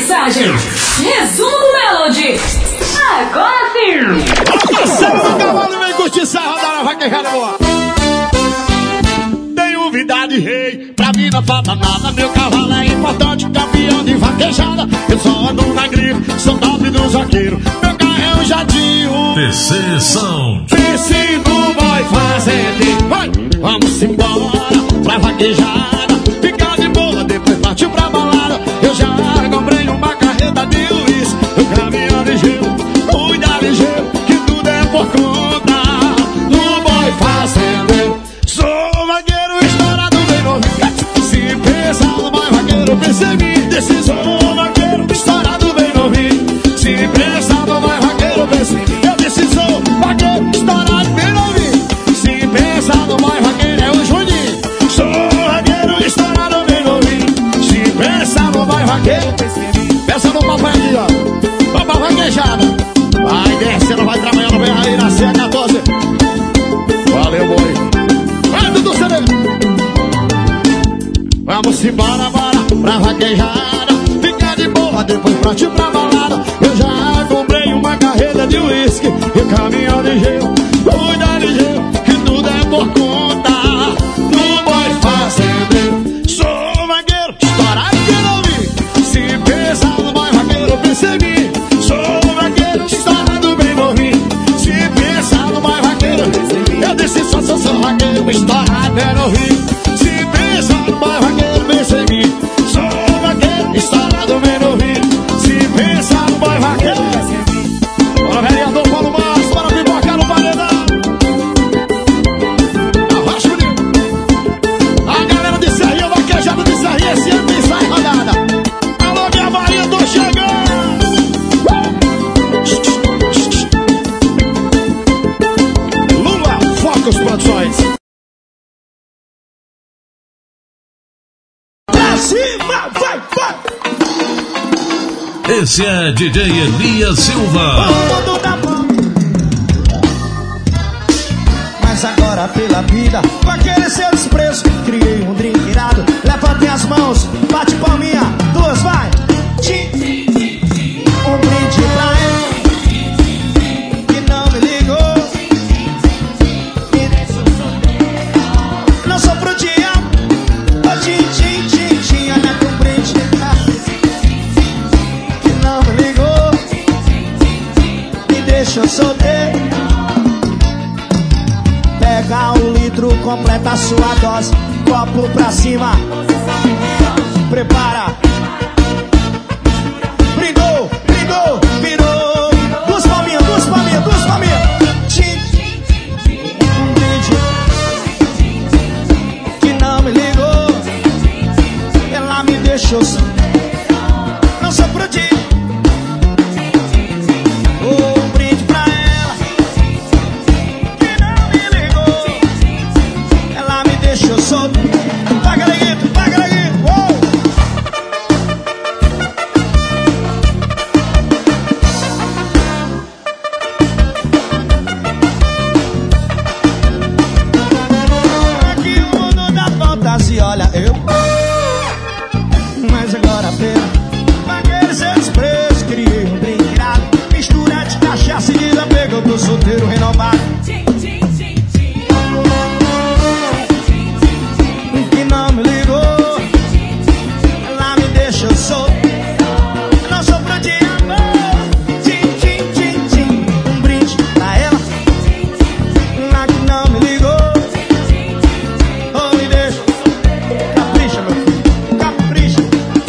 mensagens. Resumo do Melody. Agora sim. Passando no cavalo e vem curtir essa rodada vaquejada boa. Tenho vida de rei, pra mim não falta nada. Meu cavalo é importante, campeão de vaquejada. Eu só ando na grife, sou top dos vaqueiros. Meu carro é um jatinho. TC Sound. PC no boy fazendo. Vai, vamos embora pra vaquejada. Ficar de boa, depois partiu pra balada. Eu já comprei uma carreta de Luiz. Eu caminho ligeiro, cuida ligeiro, que tudo é por conta do boy fazendo. Sou vaqueiro estourado bem novinho. Se pensa no boy vaqueiro, pense em mim. Desse sou vaqueiro estourado bem novinho. Se pensa no boy vaqueiro, pense em mim. Eu desse sou vaqueiro estourado bem novinho. Se pensa no boy vaqueiro, é o Juninho. Sou vaqueiro estourado bem novinho. Se pensa no boy vaqueiro, pense em mim. Pensa no papai aqui, ó. Papai vaquejada. Vai descendo, vai trabalhando bem aí na C14. Valeu, boi. Vai, Dudu CD. Vamos embora, bora pra vaquejada. Fica de boa, depois partiu pra balada. Eu já comprei uma carreta de uísque. E caminho ligeiro, cuida ligeiro, que tudo é por conta do boy fazendeiro. Sou vaqueiro, estourado que não vi. Se pensa no boy vaqueiro, pense em mim. Sou vaqueiro, estourado bem novinho. Se pensa no boy vaqueiro, eu disse só sou vaqueiro, estourado bem novinho. Se pensa no boy vaqueiro, pense em mim. Sou vaqueiro, estourado bem novinho. Se pensa no boy vaqueiro, pense em mim. Bora, vereador Paulo Márcio, bora pipocar no paredão. Arrocha, bonito. A galera de Serrinha, vaquejada de Serrinha, esse ano tem sai rodada. Alô, minha Maria, tô chegando. Lula, Focus Produções. Pra cima, vai, vai. Esse é DJ Elias Silva. Mas agora pela vida, com aquele seu desprezo, criei um drink irado. Levante as mãos, bate palminha, duas, vai. Um brinde pra ele que não me ligou. Não sou pro dia. Ô tchim, olha que um brinde que não me ligou. Me deixa solteiro. Pega um litro, completa a sua dose. Copo pra cima. Prepara. Brigou, virou. Duas palminhas. Um brinde que não me ligou. Ela me deixou só. Não sou pro dia. Um brinde pra ela que não me ligou. Ela me deixou solto. Paga leguito. Aqui o mundo da fantasia, olha eu. Mas agora pena, aquele seu desprezo, criei um drink irado. Mistura de cachaça e desapego, eu tô solteiro renovado. Que não me ligou, ela me deixou solto. Não sou pro de amor. Um brinde pra ela, lá que não me ligou. Oh, me deixa, capricha, meu filho, capricha.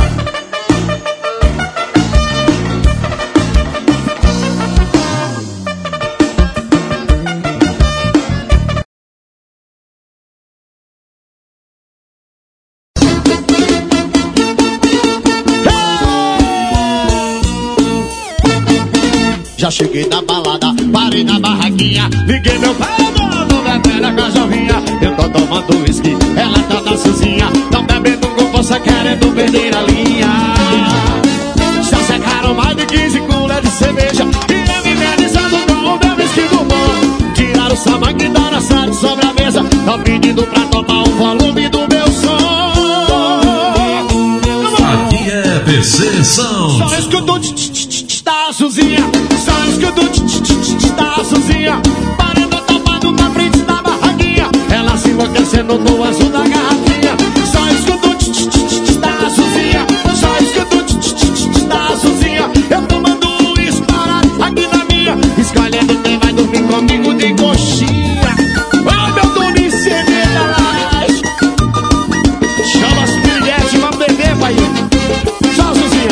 Já cheguei da balada, parei na barraquinha. Liguei meu paredão, tô bebendo a cajovinha. Eu tô tomando whisky, ela tá na sozinha. Não bebendo com força, querendo perder a linha. Já secaram mais de 15 culas de cerveja. E eu me realizando com o meu whisky do bom. Tiraram o samba que tá na sala sobre a mesa. Tô pedindo pra tomar o volume do meu som. Aqui é PC Sound. Só escuto da Suzinha. Só escuto da Suzinha. Paredão tomado na frente da barraquinha. Ela se enlouquecendo no azul da garrafinha. Só escuto da Suzinha. Só escuto da Suzinha. Eu tomando uísque parado aqui na minha. Escolhendo quem vai dormir comigo de coxinha. Ai, meu dormir cedeira lá. Chama as piriguete, vamos beber, pai. Só Suzinha.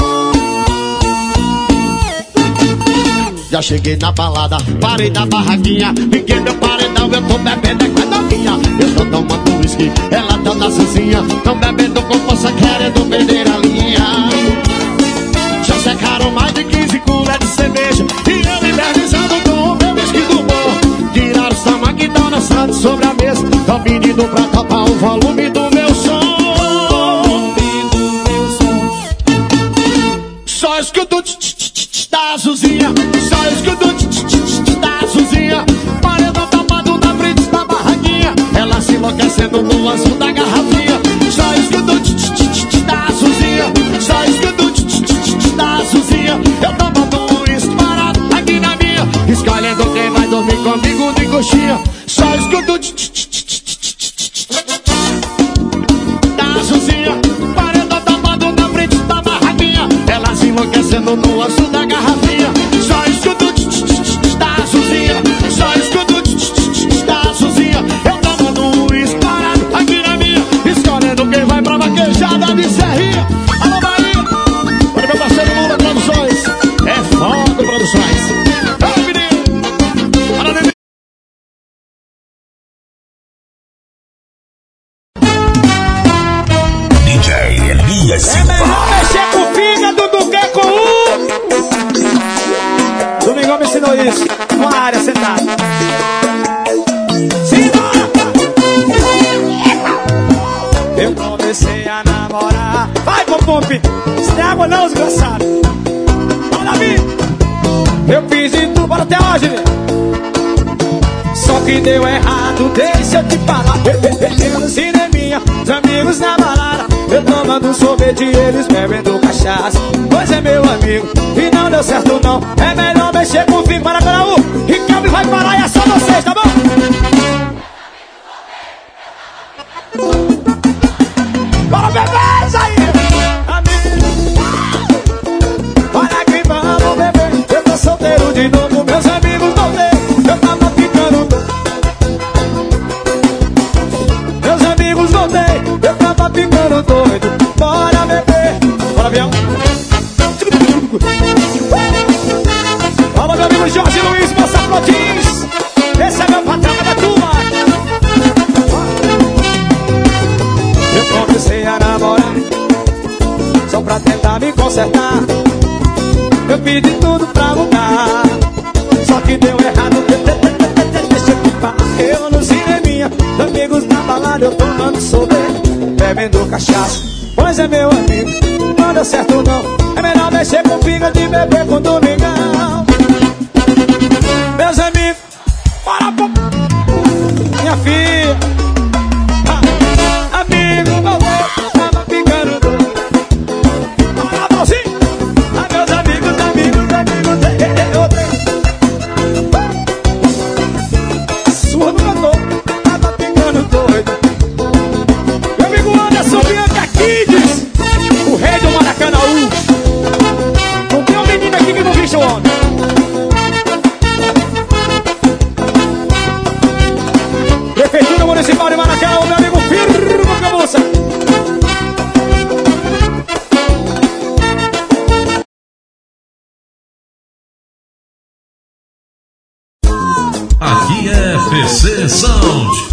Já cheguei na balada, parei na barraquinha. Liguei meu paredão, eu tô bebendo é coisa minha. Eu tô tomando uísque, ela tá na Suzinha. Tão bebendo com força, querendo perder a linha. Já secaram mais de 15 colheres de cerveja. E eu invernisando com o meu whisky do bom. Tiraram os tamanhos que dançando sobre a mesa. Tão pedindo pra topar o volume do meu som. Só escuto da Suzinha. Só escuto da Suzinha. Paredão tapado na frente da barraquinha. Ela se enlouquecendo no azul da garrafinha. Só escuto da Suzinha. Só escuto da Suzinha. Eu tomando uísque parado aqui na minha. Escolhendo quem vai dormir comigo de coxinha. Só escuto da Suzinha. Paredão tapado na frente da barraquinha. Ela se enlouquecendo no azul da garrafinha. Só escuto da Suzinha. Só escuto da Suzinha. Eu tomando uísque parado aqui na minha. Escolhendo quem vai pra vaquejada de Serrinha. Alô, Bahia. Para meu parceiro Lula Produções. É foda Produções. Ei, menino. Para de... DJ Elias Silva. Mexer com o fígado do que com o... Domingão me ensinou isso. Uma área sentada. Simbora! Eu comecei a namorar. Vai, Popompe! Isso não é água não, desgraçado. Vamos, Davi! Eu fiz de tudo para até hoje, né? Só que deu errado, deixa eu te falar. Eu no cineminha, os amigos na balada. Eu tomando sorvete e eles bebendo cachaça. Pois é, meu amigo, e não deu certo não. É melhor mexer com o filho para Caraú. Ricardo vai parar e é só vocês, tá bom? Bora beber isso aí! Olha que vamos beber. Eu tô solteiro de novo, meus amigos voltei. Eu tava ficando doido. Meus amigos voltei. Eu tava ficando doido. Bora beber. Bora, avião. Fala, meu amigo Jorge Luiz Moçaflotins. Esse é meu patrão da turma. Eu comecei a namorar só pra tentar me consertar. Eu pedi tudo pra mudar, só que deu errado. Deixa eu te falar. Eu no cineminha, amigos na balada. Eu tomando sorvete, bebendo cachaça. Pois é, meu amigo, não deu certo não. É melhor mexer com pinga de beber com Domingão. Meus amigos, bora pô. Minha filha, amigo, eu tava ficando doido. Bora, Balzinho. Meus amigos, eu tenho. Sua no cantor, tava ficando doido. Meu amigo Anderson Bianca Kids, o rei do Maracanaú. Não tem um menino aqui que não bicha o homem. Prefeitura Municipal de Maracanaú, meu amigo Firmo Camussa. Aqui é PC Sound.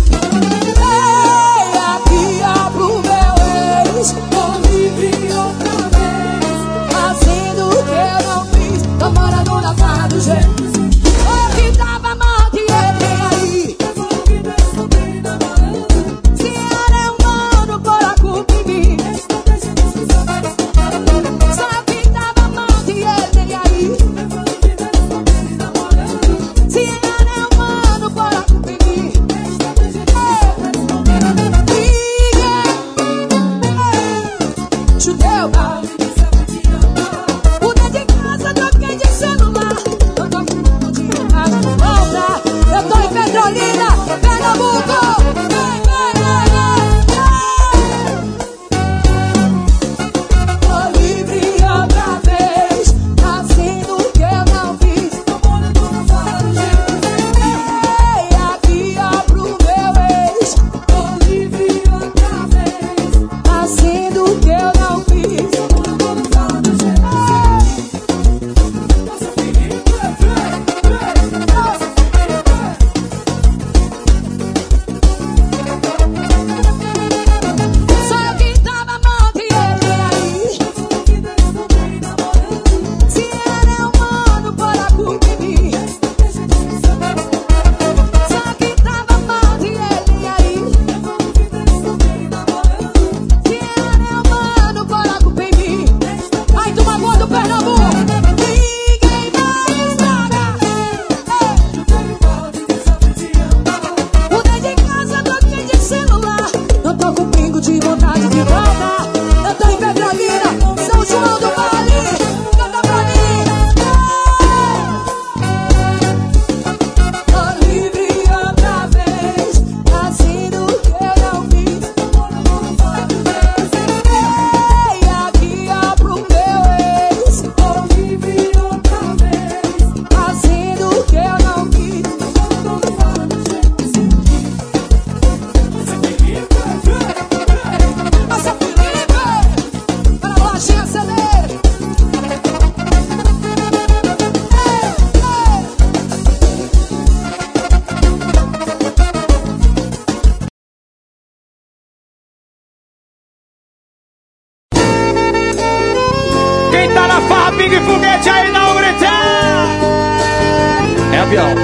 de foguete aí, dá um gritar. É avião.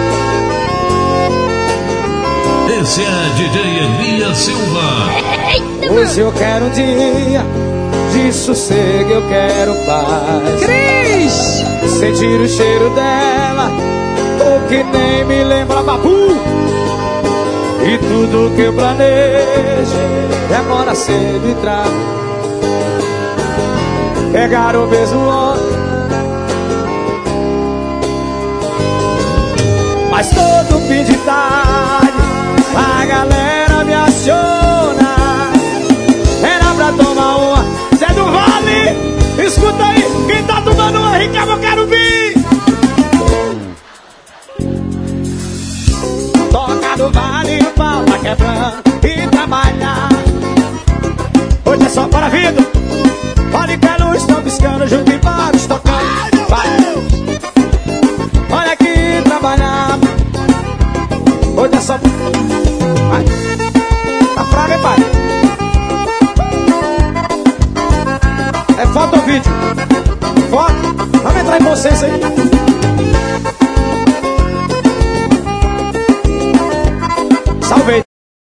Esse é DJ Elias Silva. Hoje eu quero um dia de sossego, eu quero paz. Cris! Sentir o cheiro dela, o que nem me lembra Babu. E tudo que eu planejo demora cedo e trago. Pegar o mesmo lote, mas todo fim de tarde a galera me aciona. Era pra tomar uma Zé do Vale. Escuta aí, quem tá tomando uma Ricardo, eu quero vir. Toca no Vale, o pau tá quebrando e trabalhar. Hoje é só para a vida. Olha que a luz tá piscando, junto em vários tocando. Vai. Olha aqui trabalhar. Hoje é só. Vai. Tá fraco, hein, pai? É foto ou vídeo? Foto? Vamos entrar em vocês aí. Salve.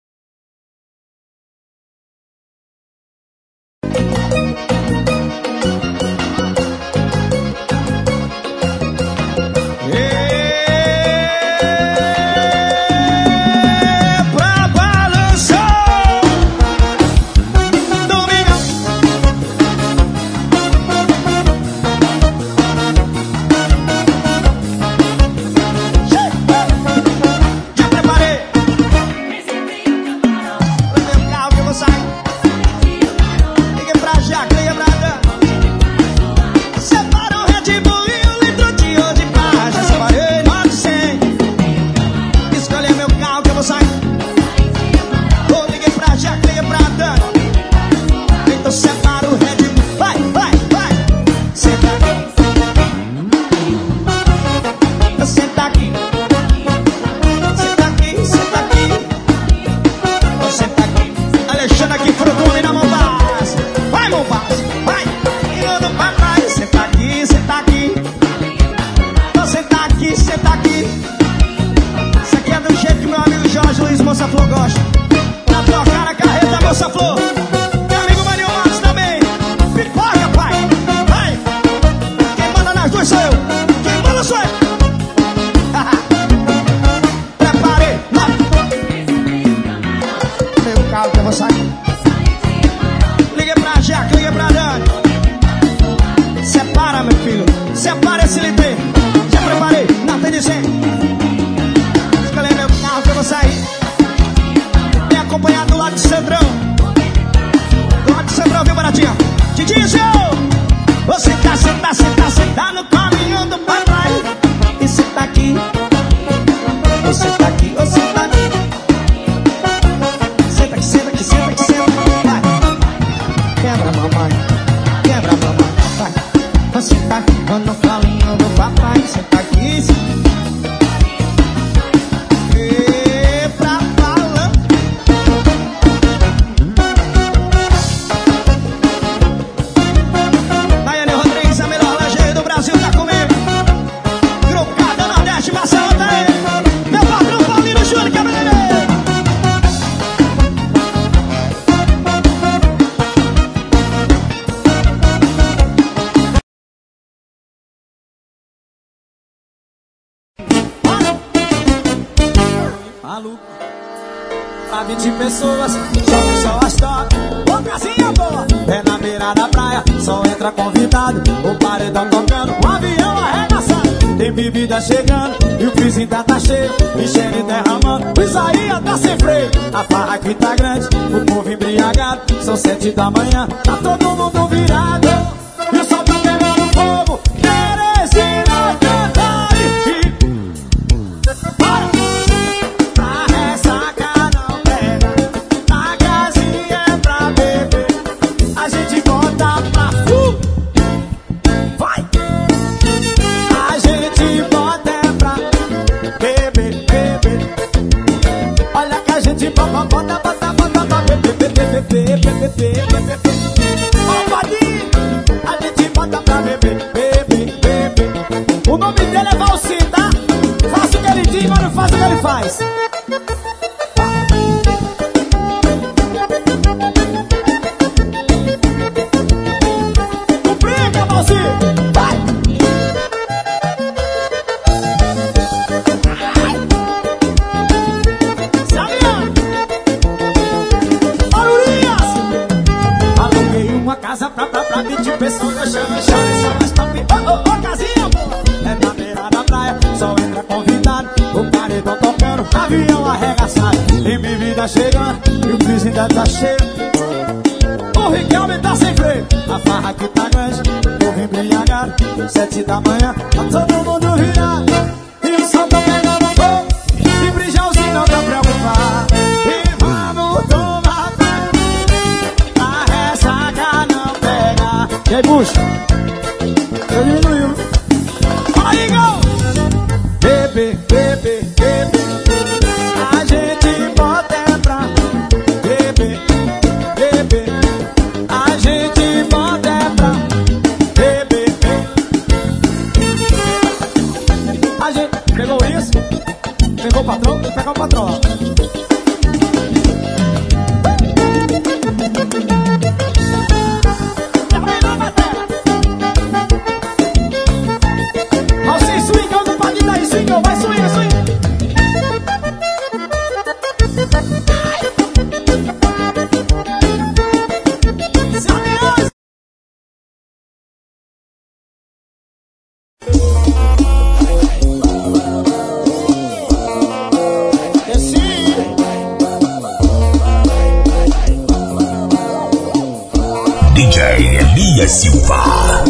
Maluco, pra 20 pessoas, só as top. Ô casinha boa, é na beira da praia, só entra convidado. O paredão tocando, o avião arregaçando. Tem bebida chegando e o freezer tá cheio. Higiene derramando, o Isaías tá sem freio. A farra aqui tá grande, o povo embriagado. São 7 da manhã, tá todo mundo virado. E o sol tá pegando fogo, Teresina cantar e... Para! Ó, Padinho, a gente bota pra beber, beber. faz o que ele faz. Complica, mozinho. Vai. Aluguei uma casa pra 20 pessoas. Deixando essa mais top. Casinha, pô. É na beira da praia, só entra convidado. O paredão tocando, avião arregaçado. E minha vida chegando, e o piso ainda tá cheio. O Riquelme tá sem freio. A farra aqui tá grande, eu vim embriagado. 7 da manhã, tá todo mundo virado. E o sol tá pegando fogo, e brilhãozinho não tá preocupado. E vamos tomar pra ressaca não pegar. E aí, bucho? Eu diminuiu. Aí, go! Bebê, bebê, bebê. A gente bota é pra bebê, bebê. A gente bota é pra bebê. A gente pegou isso? Pegou o patrão? Vou pegar o patrão, ó. Vai swing, swing. DJ Elias Silva.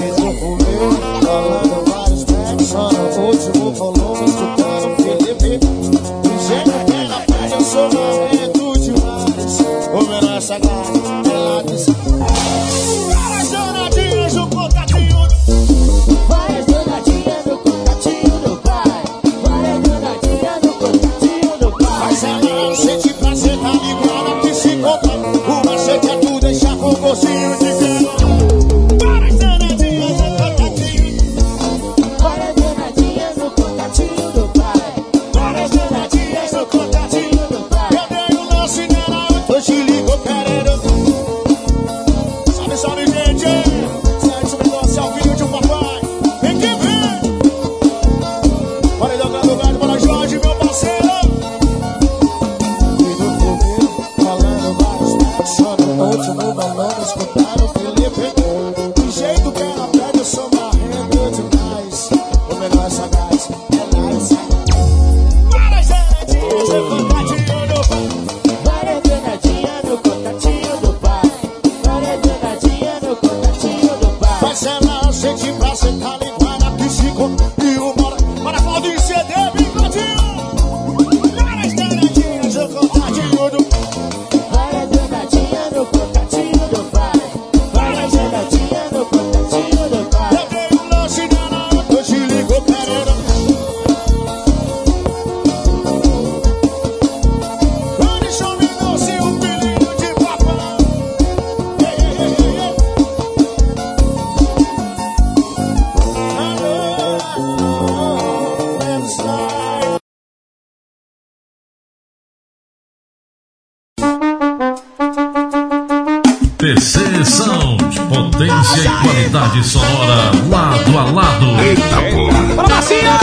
PC Sound, potência e qualidade sonora lado a lado. Eita porra! Bora, Marcinho!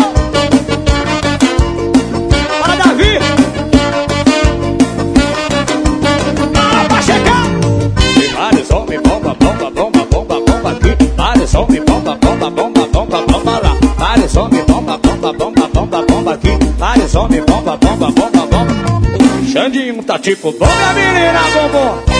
Bora, Davi! Bora, Pacheca! E vários homens, bomba, bomba, bomba, bomba, bomba aqui. Vários homens, bomba, bomba, bomba, bomba, bomba lá. Vários homens, bomba, bomba, bomba, bomba, bomba aqui. Vários homens, bomba, bomba, bomba, bomba. Xandinho tá tipo bom, minha menina, bombom.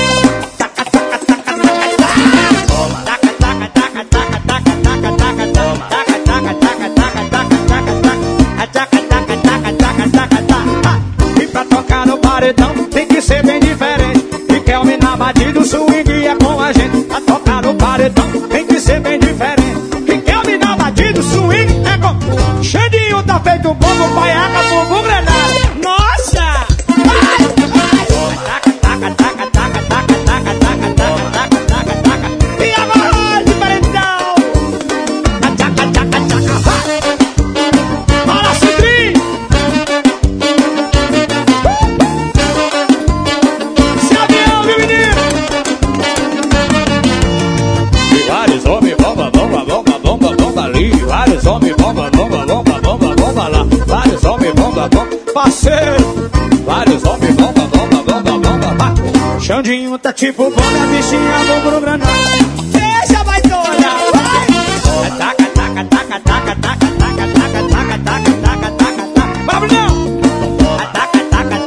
E pra tocar no paredão tem que ser bem diferente. E quer na batida, o swing é com a gente. Pra tocar no paredão tem que ser bem diferente. E quer na batida, o swing é com... Xandinho tá feito um pouco, paiaca, bumbum, granada. Nossa! E agora, diferentão! Bora, Cidrinho! bombadão, parceiro. Vários homens, bomba. Xandinho tá tipo bomba, a bichinha, bumbum granada. Deixa, vai toda, vai! Taca. Vamos não! Taca.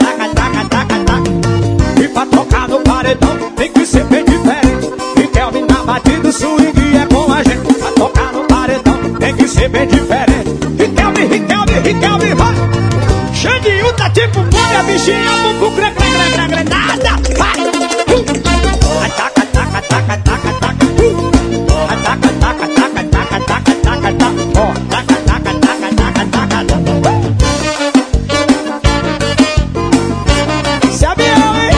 E pra tocar no paredão tem que ser bem diferente. E Kelvin na batida, o swing é com a gente. Pra tocar no paredão tem que ser bem diferente. E Kelvin, vai! Xandinho tá tipo bomba, a bichinha, bumbum granada. Vai! Taca. Esse avião, hein?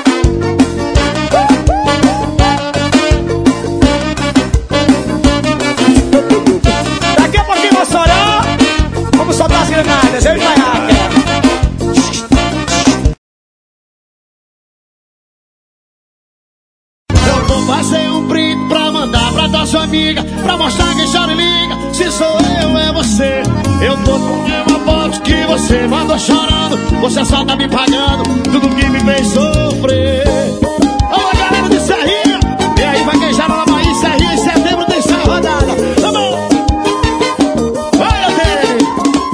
Daqui a pouquinho vou chorar. Vamos soltar as granadas, eu e Maiaca. Passei um print pra mandar pra tua sua amiga, pra mostrar quem chora e liga. Se sou eu, é você. Eu tô com uma foto que você mandou chorando. Você só tá me pagando tudo que me fez sofrer. Alô, galera de Serrinha. E aí, vai quem já na Bahia, Serrinha, em setembro tem essa rodada. Vamos! Vai, dele!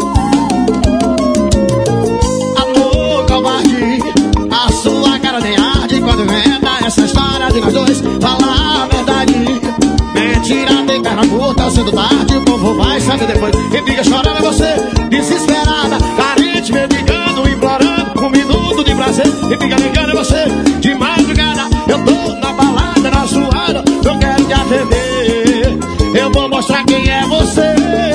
Amor, covarde, a sua cara nem arde quando inventa essa história de nós dois. Falar a verdade, mentira tem perna curta, cedo tarde o povo vai saber depois. Quem fica chorando é você, desesperada, carente, mendigando, implorando um minuto de prazer. Quem fica ligando é você, de madrugada. Eu tô na balada, na suada, eu quero te atender. Eu vou mostrar quem é você.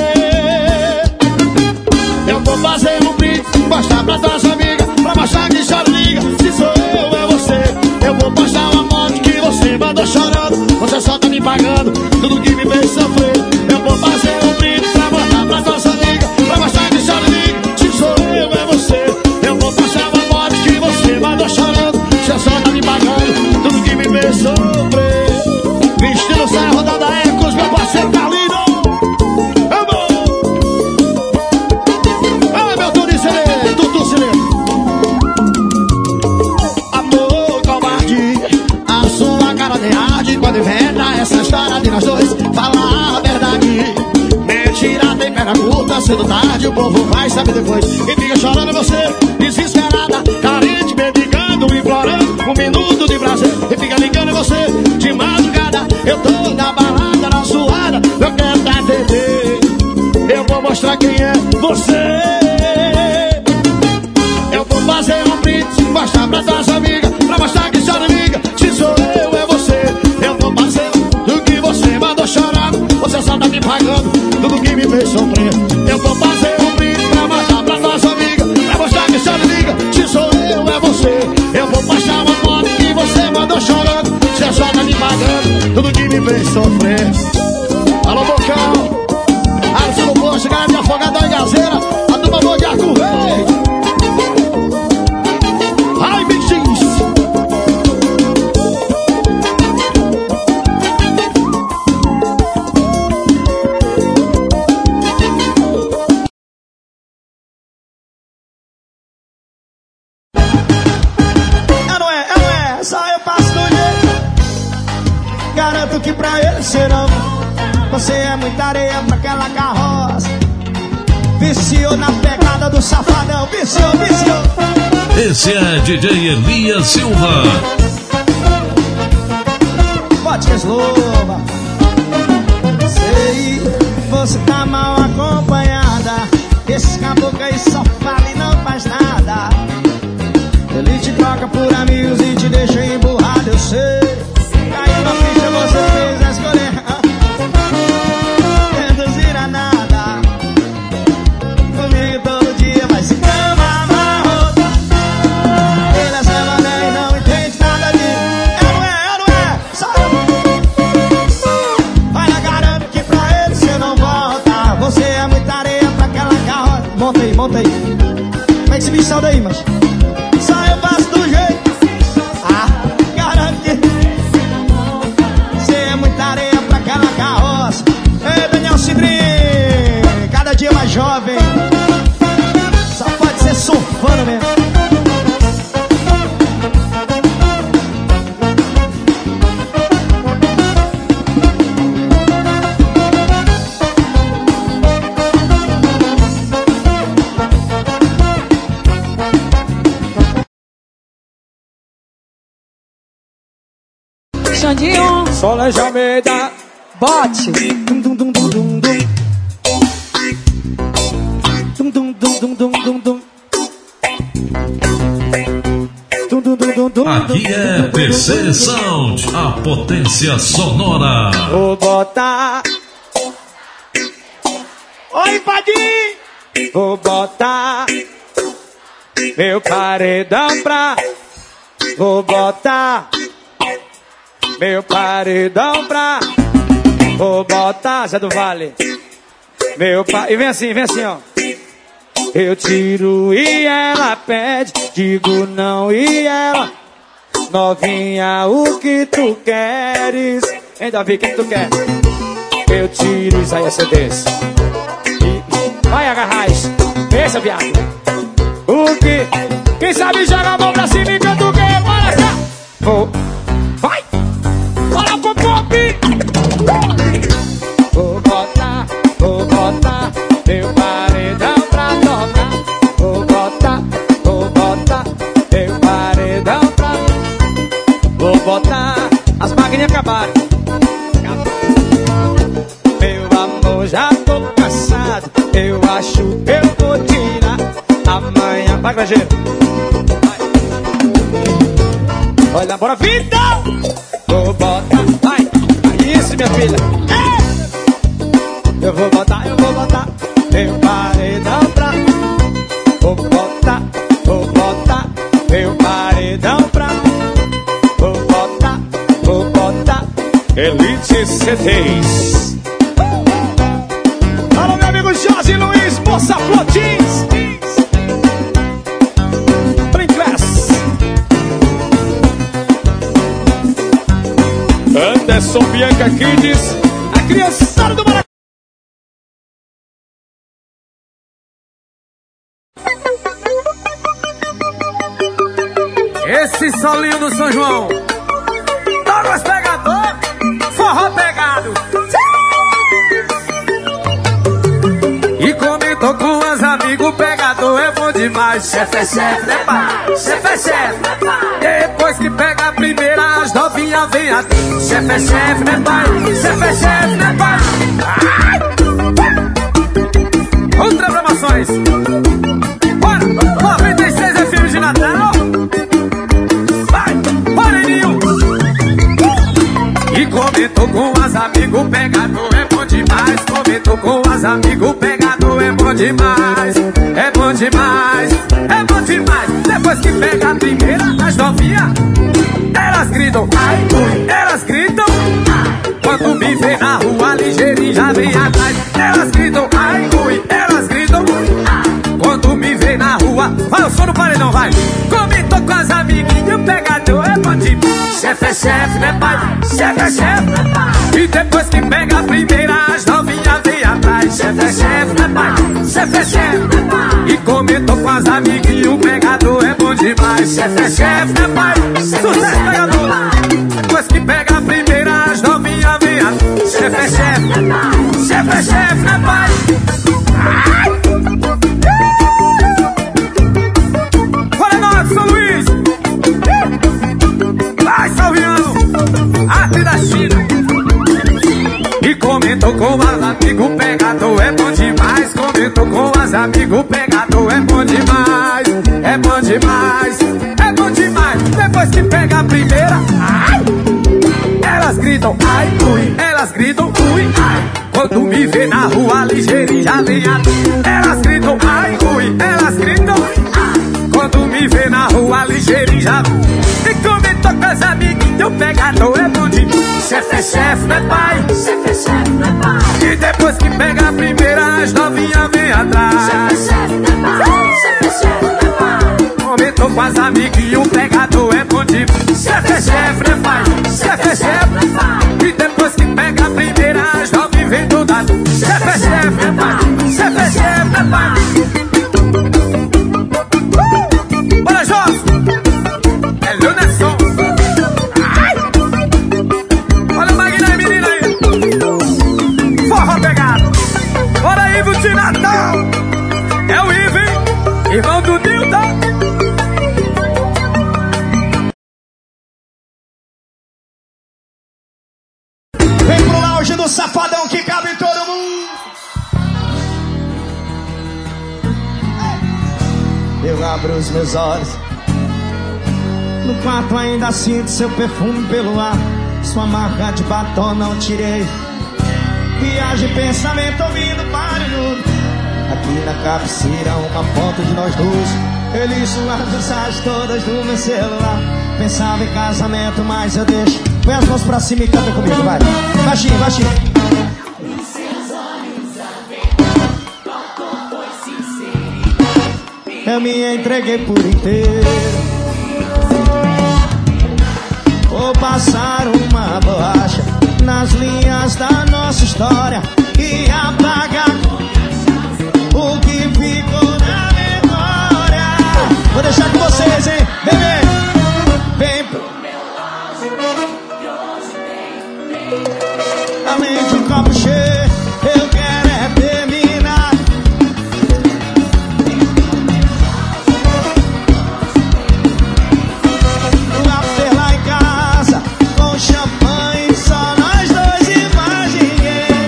Eu vou fazer um print, mostrar pra tua amiga, pra mostrar que chora e liga. Se sou eu, é você. Eu vou postar uma foto que você mandou chorando. Você só tá me pagando tudo que me fez sofrer. Eu vou fazer um brinde pra mostrar pra nossa amiga, pra mostrar que chora e liga. Se sou eu, é você. Eu vou postar uma foto que você mandou chorando. Você só tá me pagando tudo que me fez sofrer. Vestindo saia rodada Ecos, meu parceiro Carlino. Vamos! Ai, meu Tutu Cinema. Quando inventa essa história de nós dois, falar a verdade, mentira tem perna curta, cedo tarde o povo vai saber depois. E fica chorando você, desesperada, carente, mendigando, implorando um minuto de prazer. E fica ligando você, de madrugada. Eu tô na balada, na suada, eu quero te atender. Eu vou mostrar quem é você. Eu vou fazer um print, mostrar pra tuas amigas, pra mostrar que chora e liga. Se sou eu, é você. Eu vou fazer tudo que você mandou chorando. Você só tá me pagando tudo que me fez sofrer. Eu vou fazer um brinde pra mostrar pra nossa amiga, pra mostrar que chora e liga. Se sou eu, é você. Eu vou postar uma foto que você mandou chorando. Você só tá me pagando tudo que me fez sofrer. Alô, Bocão, Alisson do Posto, galera de Afogadão e Gazeira, a turma boa de Arco Rei. Ai, bichinhos. Garanto que pra ele serão. Você é muita areia pra aquela carroça. Viciou na pegada do safadão. Viciou. Esse é DJ Elias Silva. Pode que louva. Sei, você tá mal acompanhada. Esse caboclo aí só fala e não faz nada. Ele te troca por amigos e te deixa emburrado, eu sei. Caiu na ficha, você fez a escolha. Reduzir a nada. Comigo todo dia vai se cama amarrota. Ele é semana e não entende nada de. É, não é? Sabe? Xandinho. Solange Almeida. Bote. Dum dum dum dum dum dum. Dum dum dum dum dum dum dum. Dum dum dum dum dum. Aqui é PC Sound, a potência sonora. Vou botar. Oi, Padim! Vou botar meu paredão pra. Vou botar meu paredão pra. Vou botar, Zé do Vale. Meu pa... E vem assim, ó. Eu tiro e ela pede. Digo não e ela. Novinha, o que tu queres? Hein, Davi, o que tu quer? Eu tiro Isaías CDs. Vai, Agarrais. Pensa, viado. O que? Quem sabe joga a mão pra cima e canta o quê? Bora cá. Vou. Vai. Bora pro pop. Vou botar meu paredão pra tocar. Vou botar meu paredão pra. Vou botar. As máquinas acabaram. Meu amor, já tô cansado. Eu acho que eu vou tirar amanhã. Vai, Grajeiro. Olha, bora, vida! Vou botar, vai. Isso, minha filha. Eu vou botar meu paredão pra. Vou botar meu paredão pra. Vou botar Elite CDs. Alô, meu amigo Jorge Luiz, Moça Flotins. Brinclass. Anderson Bianca Kids, a criançada do Maracanã. Esse solinho do São João. Douglas pegador, forró pegado. E comentou com os amigos, pegador é bom demais. Chefe é chefe, né pai? Chefe é chefe, né pai? Depois que pega a primeira, as novinhas vem atrás. Chefe é chefe, né pai? Chefe é chefe, né pai? Outra programações. Bora, 96 é filho de Natal. Vai, bora, Ninho. E comentou com as amigos, pegador é bom demais. Comentou com as amigos, pegador é bom demais. É bom demais, é bom demais. Depois que pega a primeira, as novinhas, elas gritam, ai, ui, elas gritam. Quando me vê na rua, ligeirinho já vem atrás. Elas gritam, ai, ui, elas gritam. Quando me vê na rua, vai o som no paredão, vai. Comentou com as amiguinhas, pegador é bom demais. Chefe é chefe, né pai? Chefe é chefe, né pai? E depois que pega a primeira, as novinhas vem atrás. Chefe é chefe, né pai? Chefe é chefe, né pai? E comentou com as amiguinhas, o pegador é bom demais. Chefe é chefe, né pai? Sucesso, pegador. Depois que pega a primeira, as novinhas vem atrás. Chefe é chefe, né pai? Chefe é chefe, né pai? São Luís, vai Salviano, arte da China. E comentou com as amigos, pegador é bom demais. Comentou com as amigos, pegador é bom demais. É bom demais, é bom demais. Depois que pega a primeira, ai, elas gritam, ai, ui, elas gritam, ui, ai. Quando me vê na rua, ligeirinho já vem a. Elas gritam, ai, ui, elas gritam, ai. Quando me vê na rua, ligeirinho já. E comentou com as amiguinhas, o pegador é bom demais. Chefe é chefe, né pai? Chefe é chefe, né pai? E depois que pega a primeira, as novinhas vem atrás. Chefe é chefe, né pai? Chefe é chefe, né pai? Comentou com as amiguinhas, o pegador é bom demais. Chefe é chefe, né pai? Chefe é chefe, né pai? E depois que pega a primeira, as novinhas vem todas. Chefe é chefe, né pai? Chefe é chefe, né pai? Bora, Jorge! É Leonerson! Olha o Magna aí, menina aí! Forró pegado! Bora aí, Ivo de Natal! É bonde do Safadão que cabe em todo mundo. Eu abro os meus olhos, no quarto ainda sinto seu perfume pelo ar. Sua marca de batom não tirei. Viagem, pensamento, ouvindo barulho. Aqui na cabeceira uma foto de nós dois. Ele e suas mensagens todas do meu celular. Pensava em casamento, mas eu deixo. Põe as mãos pra cima e canta comigo, vai. Baixinho, baixinho. Nos seus olhos a verdade, faltou foi sinceridade. Eu me entreguei por inteiro. Vou passar uma borracha nas linhas da nossa história e apagar o que ficou na memória. Vou deixar com vocês, hein? Vem pro meu lado. Além de um copo cheio, eu quero é terminar. No after lá em casa, com champanhe, só nós dois e mais ninguém.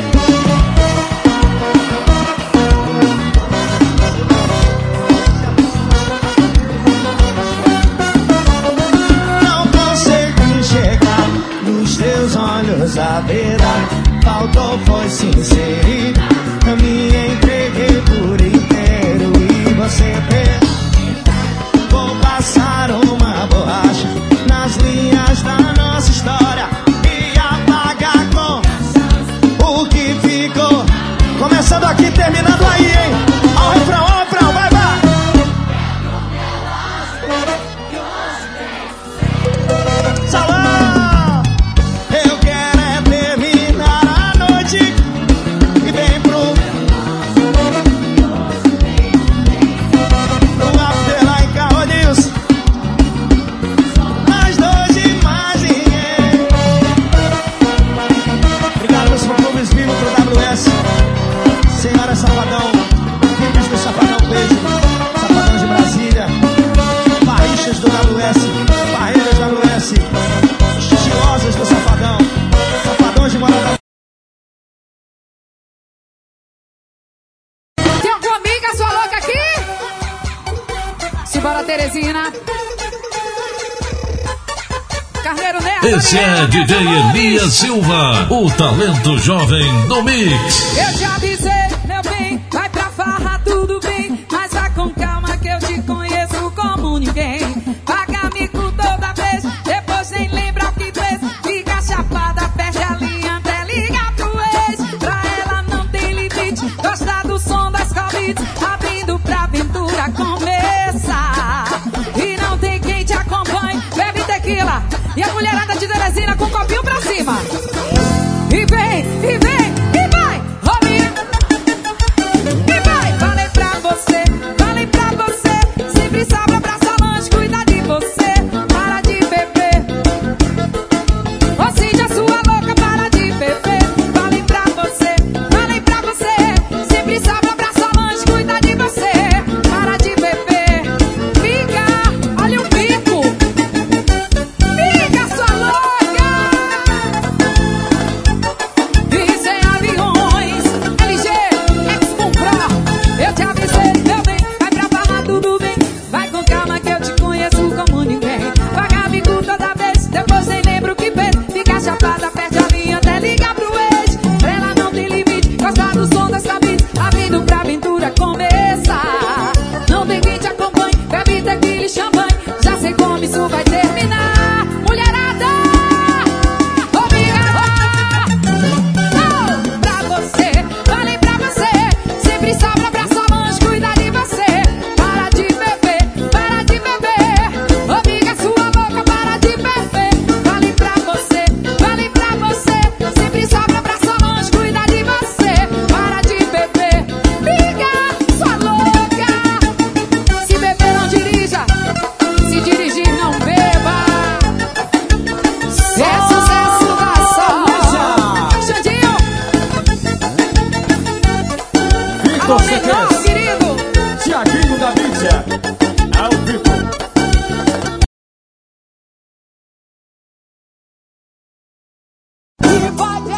Não consegui chegar nos teus olhos a verdade. Faltou foi sinceridade. Eu me entreguei por inteiro e você fez. Vou passar uma borracha nas linhas da nossa história e apagar com o que ficou. Começando aqui, terminando aí, hein? Ao refrão, vai, vai. Salão, eu quero é terminar a noite e vem pro after lá em Carrodilson. Nós dois e mais ninguém. Obrigado, meus fã-clubes, vivo pro WS. Senhora Safadão, filhos do Safadão, beijo. Safadão de Brasília, barrichas do WS, barreiras WS, estilosas do Safadão, Safadões de Morada. Tem alguma amiga sua louca aqui? Simbora, Teresina. Carneiro Neto. Esse é DJ Elias Silva, o talento jovem no Mix. Eu te avisei, meu bem, vai pra farra, tudo bem, mas vá com calma que eu te conheço como ninguém. Paga mico toda vez, depois nem lembra o que fez. Fica chapada, perde a linha até ligar pro ex. Pra ela não tem limite, gosta do som das Covid, abrindo pra aventura começar. E não tem quem te acompanhe, bebe tequila e a mulherada de Teresina com o copinho pra cima. E vem, e vai, rolinha.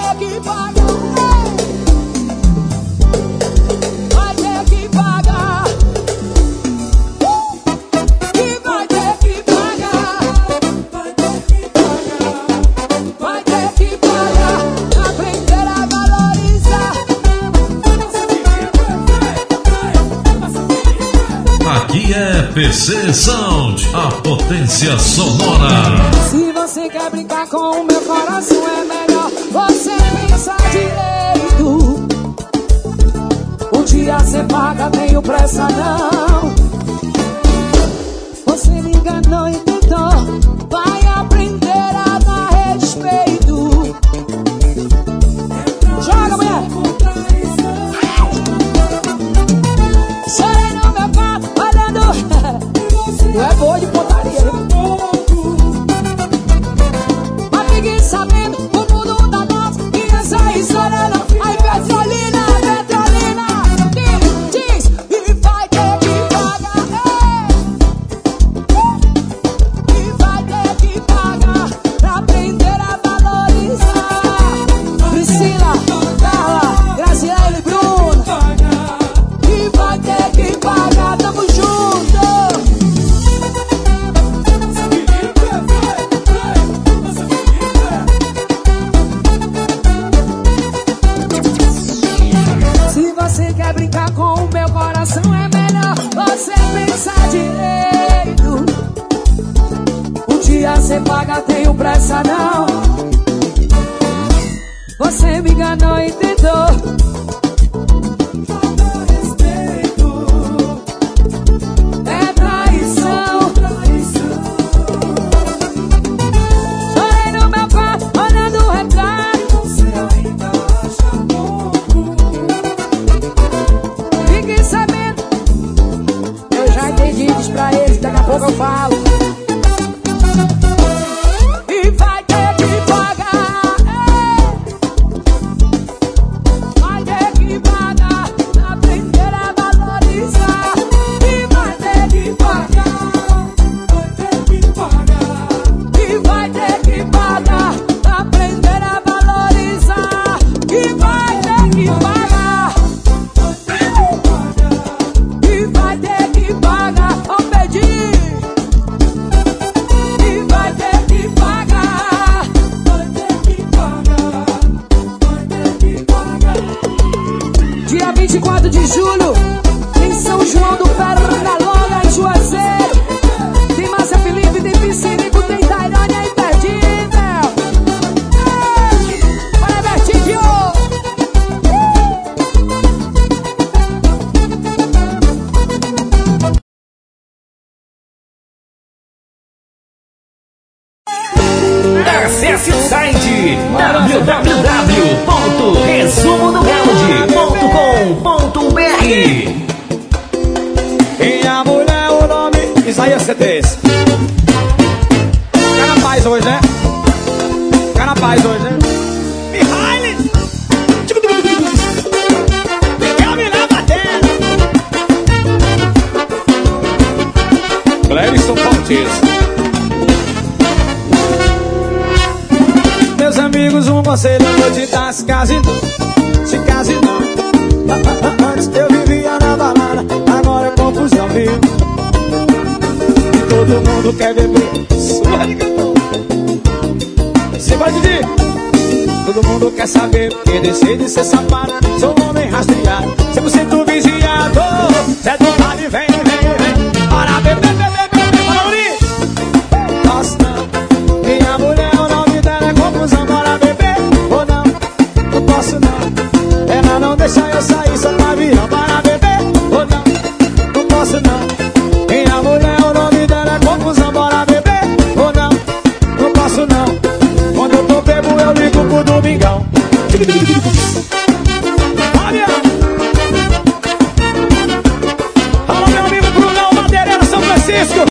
ter que pagar. Vai ter que pagar. E vai ter que pagar. Vai ter que pagar. Vai ter que pagar. Aprender a valorizar. Aqui é PC Sound, a potência sonora. Se você quer brincar com o meu coração, é melhor você pensar direito. Um dia você paga, tenho pressa não. Você me enganou e tentou, vai aprender a dar respeito. Joga, mulher! Chorei no meu quarto, olhando. Tu é boa de pontaria, viu? Mas fiquei sabendo o mundo da nossa e essa história não. Aí Petrolina, diz e vai ter que pagar. E vai ter que pagar pra aprender a valorizar. Priscila, Carla, Graciela e Bruno. E vai ter que pagar, tamo junto. Se você quer brincar com o meu coração, é melhor você pensar direito. Um dia você paga, tenho pressa não. Você me enganou e tentou. É traição. Chorei no meu quarto, olhando o retrato. Você ainda acha pouco. Fiquem sabendo. Eu já entendi, diz pra eles, daqui a pouco eu falo. E vai ter que pagar. Vai ter que pagar pra aprender a valorizar. E vai ter que pagar. Vai ter que pagar. E vai ter que pagar pra aprender a valorizar. E vai ter que pagar. E vai ter que pagar. Vamos pedir. E vai ter que pagar. Vai ter que pagar. Vai ter que pagar. Dia 24 de julho, em São João do Pernalonga, em Juazeiro. Tem Márcia Felipe, tem Piscinico, tem Tairânia e Perdível. Olha, Bertinho! Acesse o site www.resumodogalound.com.br. Minha mulher, o nome Isaías CTs. Fica na paz hoje, né? Fica na paz hoje, né? Mihaly! Miguel Milá batendo. Clérison Pontes. Meus amigos, um conselho eu vou te dar. Se case não. Antes eu vivia na balada, agora é confusão, viu? E todo mundo quer beber. Surra de cantor. Se vai dizer. Todo mundo quer saber que deixei de ser safado. Sou um homem rastreado, 100% viciado. Zé do Vale, vem. Bora beber, bora unir. Posso não. Minha mulher, o nome dela é confusão. Bora beber ou não? Não posso não. Ela não deixa eu sair só no avião. Para beber ou não? Não posso não. Minha mulher, o nome dela é confusão. Bora beber ou não? Não posso não. Quando eu tô bebo eu ligo pro Domingão. Olha! Alô, meu amigo Brunão, Madeireira, São Francisco.